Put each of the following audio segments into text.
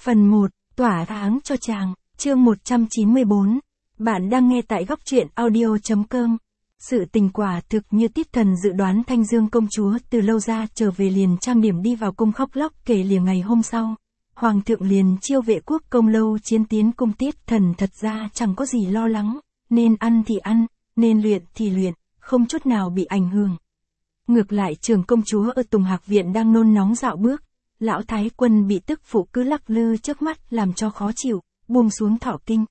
Phần 1, tỏa tháng cho chàng, chương 194. Bạn đang nghe tại góc truyện audio.com. Sự tình quả thực như Tiết Thần dự đoán, Thanh Dương công chúa từ lâu ra trở về liền trang điểm đi vào cung khóc lóc kể lìa ngày hôm sau. Hoàng thượng liền chiêu Vệ Quốc Công Lâu Chiến tiến cung. Tiết Thần thật ra chẳng có gì lo lắng, nên ăn thì ăn, nên luyện thì luyện, không chút nào bị ảnh hưởng. Ngược lại Trưởng công chúa ở Tùng Hạc Viện đang nôn nóng dạo bước, lão thái quân bị tức phụ cứ lắc lư trước mắt làm cho khó chịu, buông xuống thọ kinh.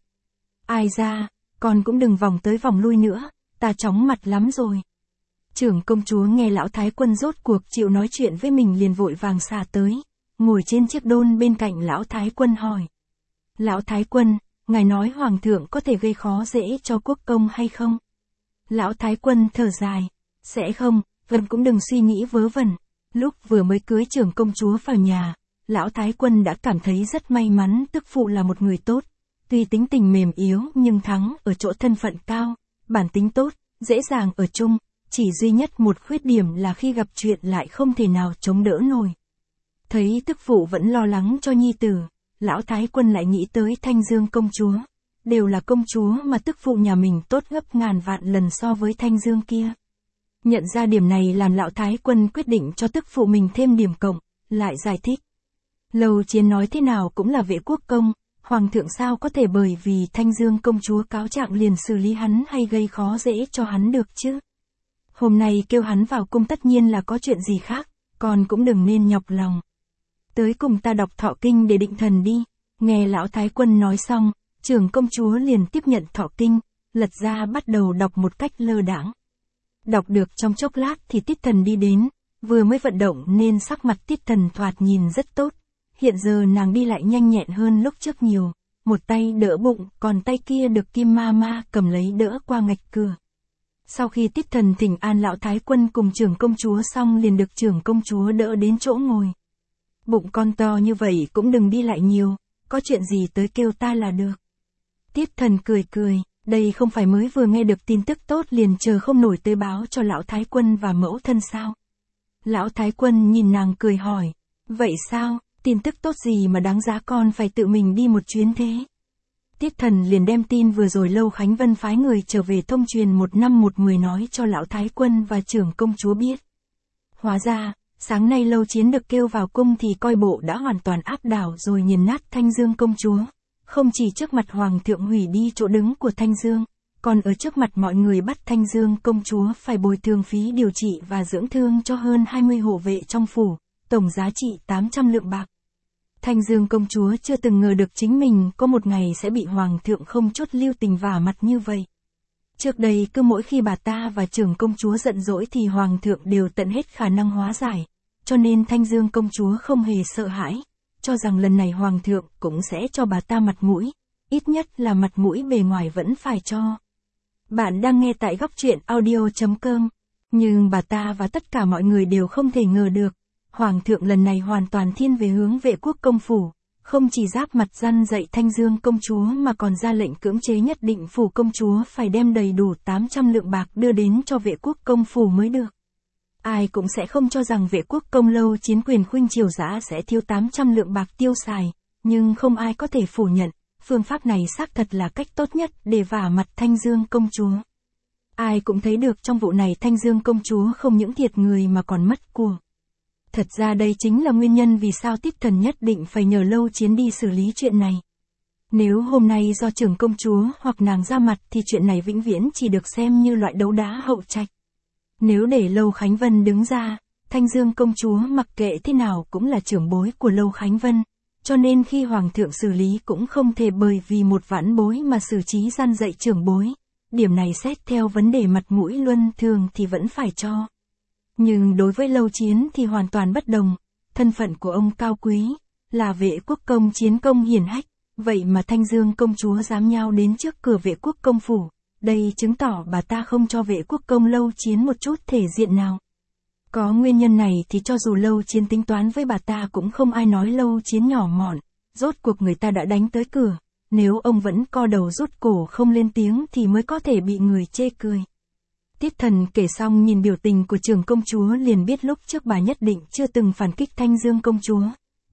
Ai ra, con cũng đừng vòng tới vòng lui nữa, ta chóng mặt lắm rồi. Trưởng công chúa nghe lão thái quân rốt cuộc chịu nói chuyện với mình liền vội vàng xà tới, ngồi trên chiếc đôn bên cạnh lão thái quân hỏi. Lão thái quân, ngài nói hoàng thượng có thể gây khó dễ cho quốc công hay không? Lão thái quân thở dài, sẽ không, vẫn cũng đừng suy nghĩ vớ vẩn. Lúc vừa mới cưới trưởng công chúa vào nhà, lão thái quân đã cảm thấy rất may mắn tức phụ là một người tốt. Tuy tính tình mềm yếu nhưng thắng ở chỗ thân phận cao, bản tính tốt, dễ dàng ở chung, chỉ duy nhất một khuyết điểm là khi gặp chuyện lại không thể nào chống đỡ nổi. Thấy tức phụ vẫn lo lắng cho nhi tử, lão thái quân lại nghĩ tới Thanh Dương công chúa. Đều là công chúa mà tức phụ nhà mình tốt gấp ngàn vạn lần so với Thanh Dương kia. Nhận ra điểm này làm lão thái quân quyết định cho tức phụ mình thêm điểm cộng, lại giải thích. Lâu Chiến nói thế nào cũng là Vệ Quốc công, hoàng thượng sao có thể bởi vì Thanh Dương công chúa cáo trạng liền xử lý hắn hay gây khó dễ cho hắn được chứ. Hôm nay kêu hắn vào cung tất nhiên là có chuyện gì khác, con cũng đừng nên nhọc lòng. Tới cùng ta đọc thọ kinh để định thần đi. Nghe lão thái quân nói xong, trưởng công chúa liền tiếp nhận thọ kinh, lật ra bắt đầu đọc một cách lơ đãng. Đọc được trong chốc lát thì Tiết Thần đi đến, vừa mới vận động nên sắc mặt Tiết Thần thoạt nhìn rất tốt. Hiện giờ nàng đi lại nhanh nhẹn hơn lúc trước nhiều, một tay đỡ bụng, còn tay kia được Kim Ma Ma cầm lấy đỡ qua ngạch cửa. Sau khi Tiết Thần thỉnh an lão thái quân cùng trưởng công chúa xong liền được trưởng công chúa đỡ đến chỗ ngồi. Bụng con to như vậy cũng đừng đi lại nhiều, có chuyện gì tới kêu ta là được. Tiết Thần cười cười. Đây không phải mới vừa nghe được tin tức tốt liền chờ không nổi tới báo cho lão thái quân và mẫu thân sao? Lão thái quân nhìn nàng cười hỏi, vậy sao, tin tức tốt gì mà đáng giá con phải tự mình đi một chuyến thế? Tiết Thần liền đem tin vừa rồi Lâu Khánh Vân phái người trở về thông truyền 1/10 nói cho lão thái quân và trưởng công chúa biết. Hóa ra, sáng nay Lâu Chiến được kêu vào cung thì coi bộ đã hoàn toàn áp đảo rồi nghiền nát Thanh Dương công chúa. Không chỉ trước mặt hoàng thượng hủy đi chỗ đứng của Thanh Dương, còn ở trước mặt mọi người bắt Thanh Dương công chúa phải bồi thường phí điều trị và dưỡng thương cho hơn 20 hộ vệ trong phủ, tổng giá trị 800 lượng bạc. Thanh Dương công chúa chưa từng ngờ được chính mình có một ngày sẽ bị hoàng thượng không chút lưu tình vả mặt như vậy. Trước đây cứ mỗi khi bà ta và trưởng công chúa giận dỗi thì hoàng thượng đều tận hết khả năng hóa giải, cho nên Thanh Dương công chúa không hề sợ hãi. Cho rằng lần này hoàng thượng cũng sẽ cho bà ta mặt mũi, ít nhất là mặt mũi bề ngoài vẫn phải cho. Bạn đang nghe tại góc truyện audio.com, nhưng bà ta và tất cả mọi người đều không thể ngờ được, hoàng thượng lần này hoàn toàn thiên về hướng Vệ Quốc công phủ, không chỉ giáp mặt răn dạy Thanh Dương công chúa mà còn ra lệnh cưỡng chế nhất định phủ công chúa phải đem đầy đủ 800 lượng bạc đưa đến cho Vệ Quốc công phủ mới được. Ai cũng sẽ không cho rằng Vệ Quốc công Lâu Chiến quyền khuynh triều dã sẽ thiếu 800 lượng bạc tiêu xài, nhưng không ai có thể phủ nhận, phương pháp này xác thật là cách tốt nhất để vả mặt Thanh Dương công chúa. Ai cũng thấy được trong vụ này Thanh Dương công chúa không những thiệt người mà còn mất của. Thật ra đây chính là nguyên nhân vì sao Tiết Thần nhất định phải nhờ Lâu Chiến đi xử lý chuyện này. Nếu hôm nay do trưởng công chúa hoặc nàng ra mặt thì chuyện này vĩnh viễn chỉ được xem như loại đấu đá hậu trạch. Nếu để Lâu Khánh Vân đứng ra, Thanh Dương công chúa mặc kệ thế nào cũng là trưởng bối của Lâu Khánh Vân, cho nên khi hoàng thượng xử lý cũng không thể bởi vì một vãn bối mà xử trí gian dạy trưởng bối. Điểm này xét theo vấn đề mặt mũi luân thường thì vẫn phải cho. Nhưng đối với Lâu Chiến thì hoàn toàn bất đồng, thân phận của ông cao quý, là Vệ Quốc công chiến công hiển hách, vậy mà Thanh Dương công chúa dám nhao đến trước cửa Vệ Quốc công phủ. Đây chứng tỏ bà ta không cho Vệ Quốc công Lâu Chiến một chút thể diện nào. Có nguyên nhân này thì cho dù Lâu Chiến tính toán với bà ta cũng không ai nói Lâu Chiến nhỏ mọn, rốt cuộc người ta đã đánh tới cửa, nếu ông vẫn co đầu rút cổ không lên tiếng thì mới có thể bị người chê cười. Tiết Thần kể xong nhìn biểu tình của trưởng công chúa liền biết lúc trước bà nhất định chưa từng phản kích Thanh Dương công chúa,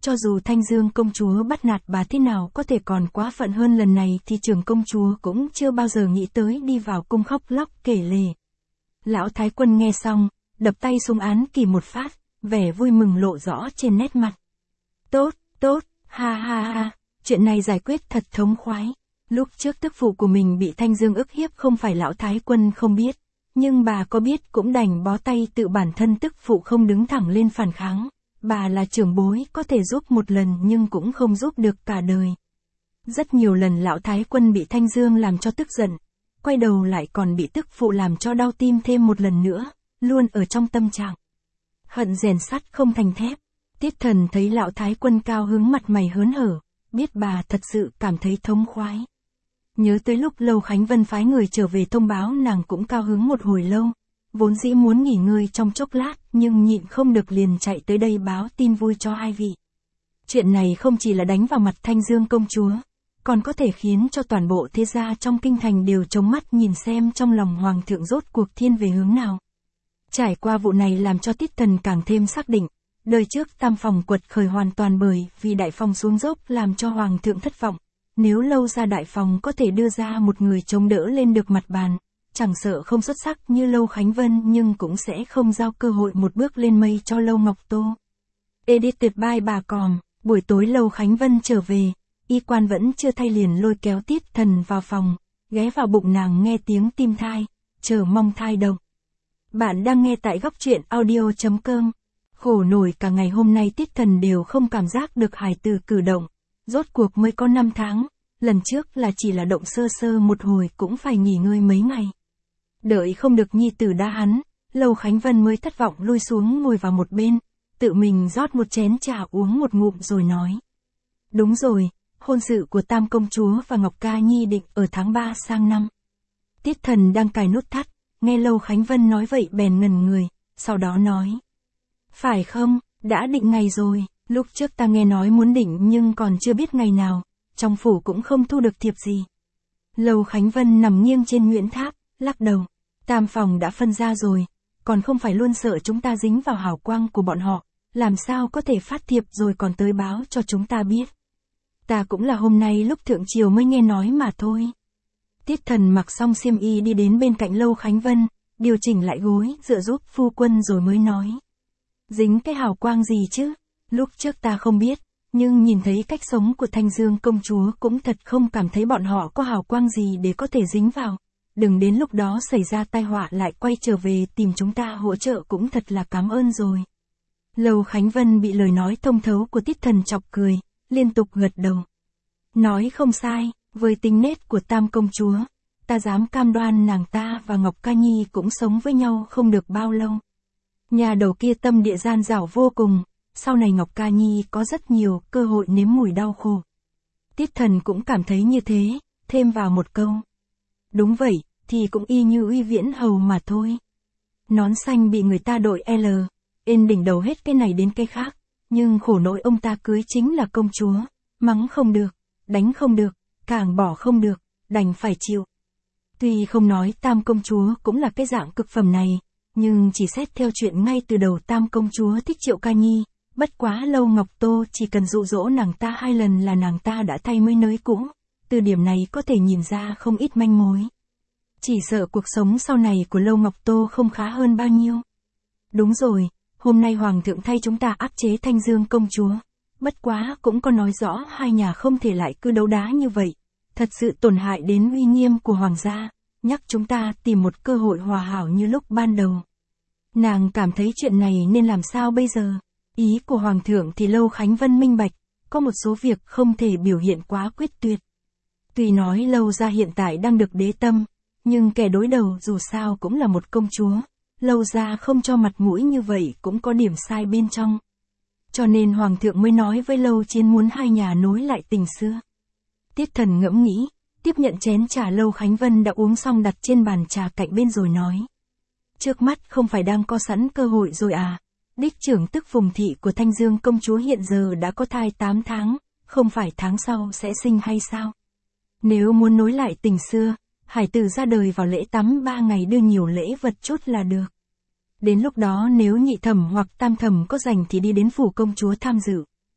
Cho dù Thanh Dương công chúa bắt nạt bà thế nào có thể còn quá phận hơn lần này thì trưởng công chúa cũng chưa bao giờ nghĩ tới đi vào cung khóc lóc kể lể. Lão Thái Quân nghe xong, đập tay xuống án kỷ một phát, vẻ vui mừng lộ rõ trên nét mặt. Tốt, tốt, ha ha ha, chuyện này giải quyết thật thống khoái. Lúc trước tức phụ của mình bị Thanh Dương ức hiếp không phải Lão Thái Quân không biết, nhưng bà có biết cũng đành bó tay tự bản thân tức phụ không đứng thẳng lên phản kháng. Bà là trưởng bối có thể giúp một lần nhưng cũng không giúp được cả đời. Rất nhiều lần Lão Thái Quân bị Thanh Dương làm cho tức giận, quay đầu lại còn bị tức phụ làm cho đau tim thêm một lần nữa, luôn ở trong tâm trạng hận rèn sắt không thành thép. Tiết Thần thấy Lão Thái Quân cao hứng mặt mày hớn hở, biết bà thật sự cảm thấy thống khoái. Nhớ tới lúc Lâu Khánh Vân phái người trở về thông báo nàng cũng cao hứng một hồi lâu, vốn dĩ muốn nghỉ ngơi trong chốc lát nhưng nhịn không được liền chạy tới đây báo tin vui cho hai vị. Chuyện này không chỉ là đánh vào mặt Thanh Dương công chúa, còn có thể khiến cho toàn bộ thế gia trong kinh thành đều trông mắt nhìn xem trong lòng hoàng thượng rốt cuộc thiên về hướng nào. Trải qua vụ này làm cho Tiết Thần càng thêm xác định, đời trước tam phòng quật khởi hoàn toàn bởi vì đại phòng xuống dốc làm cho hoàng thượng thất vọng. Nếu Lâu gia đại phòng có thể đưa ra một người chống đỡ lên được mặt bàn, chẳng sợ không xuất sắc như Lâu Khánh Vân nhưng cũng sẽ không giao cơ hội một bước lên mây cho Lâu Ngọc Tô. Edited by bà Còm, buổi tối Lâu Khánh Vân trở về, y quan vẫn chưa thay liền lôi kéo Tiết Thần vào phòng, ghé vào bụng nàng nghe tiếng tim thai, chờ mong thai động. Bạn đang nghe tại góc truyện audio.com. Khổ nổi cả ngày hôm nay Tiết Thần đều không cảm giác được hài tử cử động. Rốt cuộc mới có 5 tháng, lần trước là chỉ là động sơ sơ một hồi cũng phải nghỉ ngơi mấy ngày. Đợi không được nhi tử đa hắn, Lâu Khánh Vân mới thất vọng lui xuống ngồi vào một bên, tự mình rót một chén trà uống một ngụm rồi nói. Đúng rồi, hôn sự của Tam công chúa và Ngọc Ca Nhi định ở tháng 3 sang năm. Tiết Thần đang cài nút thắt, nghe Lâu Khánh Vân nói vậy bèn ngẩn người, sau đó nói. Phải không, đã định ngày rồi. Lúc trước ta nghe nói muốn định nhưng còn chưa biết ngày nào, trong phủ cũng không thu được thiệp gì. Lâu Khánh Vân nằm nghiêng trên Nguyễn Tháp, lắc đầu. Tam phòng đã phân ra rồi, còn không phải luôn sợ chúng ta dính vào hào quang của bọn họ, làm sao có thể phát thiệp rồi còn tới báo cho chúng ta biết. Ta cũng là hôm nay lúc thượng triều mới nghe nói mà thôi. Tiết Thần mặc xong xiêm y đi đến bên cạnh Lâu Khánh Vân, điều chỉnh lại gối, dựa giúp phu quân rồi mới nói. Dính cái hào quang gì chứ? Lúc trước ta không biết, nhưng nhìn thấy cách sống của Thanh Dương công chúa cũng thật không cảm thấy bọn họ có hào quang gì để có thể dính vào. Đừng đến lúc đó xảy ra tai họa lại quay trở về tìm chúng ta hỗ trợ cũng thật là cảm ơn rồi. Lâu Khánh Vân bị lời nói thông thấu của Tiết Thần chọc cười, liên tục gật đầu. Nói không sai, với tính nết của Tam công chúa, ta dám cam đoan nàng ta và Ngọc Ca Nhi cũng sống với nhau không được bao lâu. Nhà đầu kia tâm địa gian dảo vô cùng. Sau này Ngọc Ca Nhi có rất nhiều cơ hội nếm mùi đau khổ. Tiết Thần cũng cảm thấy như thế, thêm vào một câu. Đúng vậy, thì cũng y như Uy Viễn Hầu mà thôi. Nón xanh bị người ta đội L, ên đỉnh đầu hết cái này đến cái khác, nhưng khổ nỗi ông ta cưới chính là công chúa, mắng không được, đánh không được, càng bỏ không được, đành phải chịu. Tuy không nói Tam công chúa cũng là cái dạng cực phẩm này, nhưng chỉ xét theo chuyện ngay từ đầu Tam công chúa thích Triệu Ca Nhi. Bất quá Lâu Ngọc Tô chỉ cần dụ dỗ nàng ta 2 lần là nàng ta đã thay mới nới cũ, từ điểm này có thể nhìn ra không ít manh mối. Chỉ sợ cuộc sống sau này của Lâu Ngọc Tô không khá hơn bao nhiêu. Đúng rồi, hôm nay Hoàng thượng thay chúng ta áp chế Thanh Dương công chúa, bất quá cũng có nói rõ hai nhà không thể lại cứ đấu đá như vậy, thật sự tổn hại đến uy nghiêm của Hoàng gia, nhắc chúng ta tìm một cơ hội hòa hảo như lúc ban đầu. Nàng cảm thấy chuyện này nên làm sao bây giờ? Ý của Hoàng thượng thì Lâu Khánh Vân minh bạch, có một số việc không thể biểu hiện quá quyết tuyệt. Tuy nói Lâu gia hiện tại đang được đế tâm, nhưng kẻ đối đầu dù sao cũng là một công chúa, Lâu gia không cho mặt mũi như vậy cũng có điểm sai bên trong. Cho nên Hoàng thượng mới nói với Lâu Chiến muốn hai nhà nối lại tình xưa. Tiết Thần ngẫm nghĩ, tiếp nhận chén trà Lâu Khánh Vân đã uống xong đặt trên bàn trà cạnh bên rồi nói. Trước mắt không phải đang có sẵn cơ hội rồi à? Đích trưởng tức Phùng thị của Thanh Dương công chúa hiện giờ đã có thai 8 tháng, không phải tháng sau sẽ sinh hay sao? Nếu muốn nối lại tình xưa, hải tử ra đời vào lễ tắm 3 ngày đưa nhiều lễ vật chút là được. Đến lúc đó nếu nhị thẩm hoặc tam thẩm có rảnh thì đi đến phủ công chúa tham dự,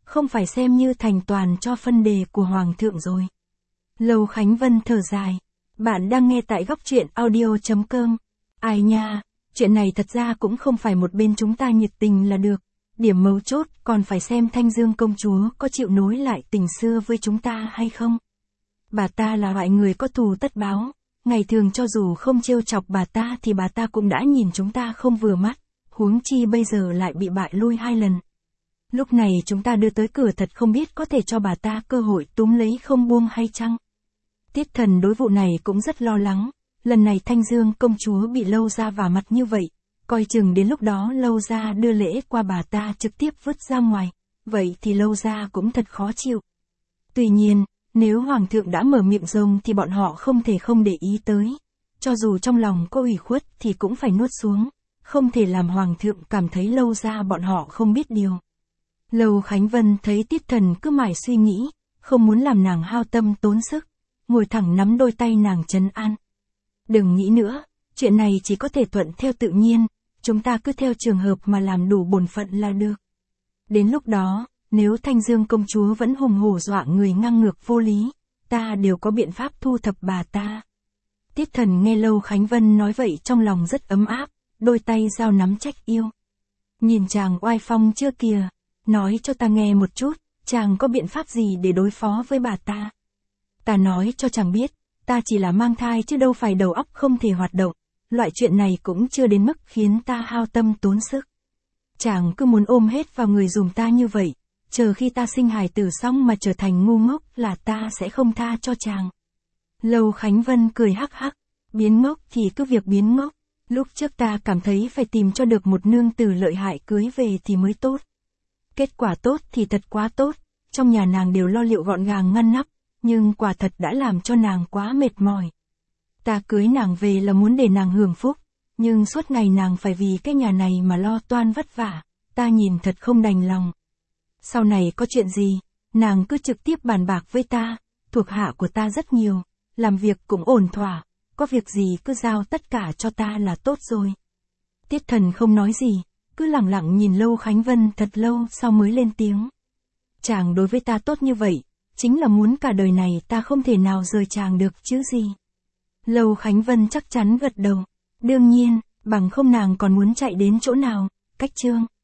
không phải xem như thành toàn cho phân đề của Hoàng thượng rồi. Lâu Khánh Vân thở dài. Bạn đang nghe tại góc truyện audio.com. Ai nha, chuyện này thật ra cũng không phải một bên chúng ta nhiệt tình là được. Điểm mấu chốt còn phải xem Thanh Dương công chúa có chịu nối lại tình xưa với chúng ta hay không. Bà ta là loại người có thù tất báo. Ngày thường cho dù không trêu chọc bà ta thì bà ta cũng đã nhìn chúng ta không vừa mắt. Huống chi bây giờ lại bị bại lui 2 lần. Lúc này chúng ta đưa tới cửa thật không biết có thể cho bà ta cơ hội túm lấy không buông hay chăng. Tiết Thần đối vụ này cũng rất lo lắng. Lần này Thanh Dương công chúa bị Lâu Gia vả mặt như vậy. Coi chừng đến lúc đó Lâu Gia đưa lễ qua bà ta trực tiếp vứt ra ngoài. Vậy thì Lâu Gia cũng thật khó chịu. Tuy nhiên, nếu Hoàng thượng đã mở miệng rồng thì bọn họ không thể không để ý tới. Cho dù trong lòng có ủy khuất thì cũng phải nuốt xuống. Không thể làm Hoàng thượng cảm thấy Lâu Gia bọn họ không biết điều. Lâu Khánh Vân thấy Tiết Thần cứ mải suy nghĩ, không muốn làm nàng hao tâm tốn sức. Ngồi thẳng nắm đôi tay nàng trấn an. Đừng nghĩ nữa, chuyện này chỉ có thể thuận theo tự nhiên, chúng ta cứ theo trường hợp mà làm đủ bổn phận là được. Đến lúc đó, nếu Thanh Dương công chúa vẫn hùng hổ dọa người ngang ngược vô lý, ta đều có biện pháp thu thập bà ta. Tiết Thần nghe Lâu Khánh Vân nói vậy trong lòng rất ấm áp, đôi tay giao nắm trách yêu. Nhìn chàng oai phong chưa kìa, nói cho ta nghe một chút, chàng có biện pháp gì để đối phó với bà ta. Ta nói cho chàng biết, ta chỉ là mang thai chứ đâu phải đầu óc không thể hoạt động, loại chuyện này cũng chưa đến mức khiến ta hao tâm tốn sức. Chàng cứ muốn ôm hết vào người dùm ta như vậy, chờ khi ta sinh hài tử xong mà trở thành ngu ngốc là ta sẽ không tha cho chàng. Lâu Khánh Vân cười hắc hắc, biến ngốc thì cứ việc biến ngốc, lúc trước ta cảm thấy phải tìm cho được một nương tử lợi hại cưới về thì mới tốt. Kết quả tốt thì thật quá tốt, trong nhà nàng đều lo liệu gọn gàng ngăn nắp, nhưng quả thật đã làm cho nàng quá mệt mỏi. Ta cưới nàng về là muốn để nàng hưởng phúc, nhưng suốt ngày nàng phải vì cái nhà này mà lo toan vất vả, ta nhìn thật không đành lòng. Sau này có chuyện gì, nàng cứ trực tiếp bàn bạc với ta, thuộc hạ của ta rất nhiều, làm việc cũng ổn thỏa, có việc gì cứ giao tất cả cho ta là tốt rồi. Tiết Thần không nói gì, cứ lặng lặng nhìn Lâu Khánh Vân thật lâu sau mới lên tiếng. Chàng đối với ta tốt như vậy, chính là muốn cả đời này ta không thể nào rời chàng được chứ gì. Lâu Khánh Vân chắc chắn gật đầu. Đương nhiên, bằng không nàng còn muốn chạy đến chỗ nào, cách chương.